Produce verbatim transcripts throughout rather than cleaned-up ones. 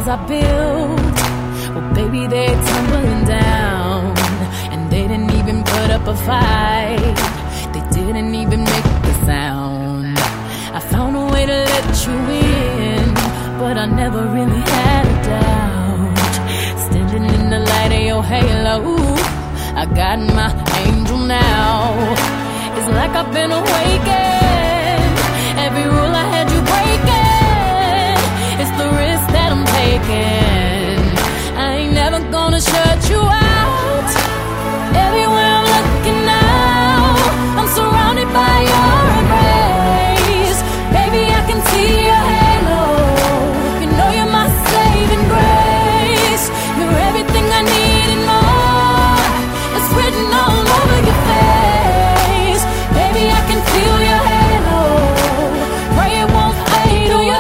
walls I built, well, baby, they're tumbling down. And they didn't even put up a fight. They didn't even make the sound. I found a way to let you in, but I never really had a doubt. Standing in the light of your halo, I got my angel now. It's like I've been awakened. Every rule I had you breaking, it's the risk that I'm taking. I ain't never gonna shut you out. Everywhere I'm looking now, I'm surrounded by your embrace. Baby, I can see your halo. You know you're my saving grace. You're everything I need and more. It's written all over your face. Baby, I can feel your halo. Pray it won't fade away.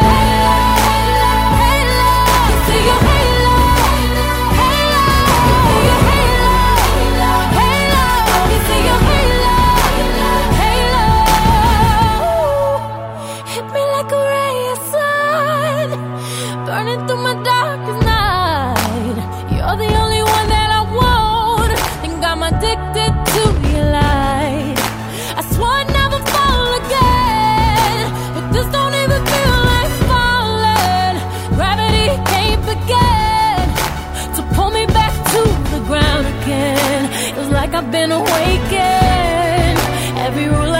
See your halo, halo, your halo, halo. You see your halo, halo. Hit me like a ray of sun, burning through my darkest night. You're the only one that I want. Think I'm addicted to your light. I swore I'd never fall again, but this don't even feel like falling. Gravity can't begin to pull me back to the ground again. It's like I've been awakened. Every rule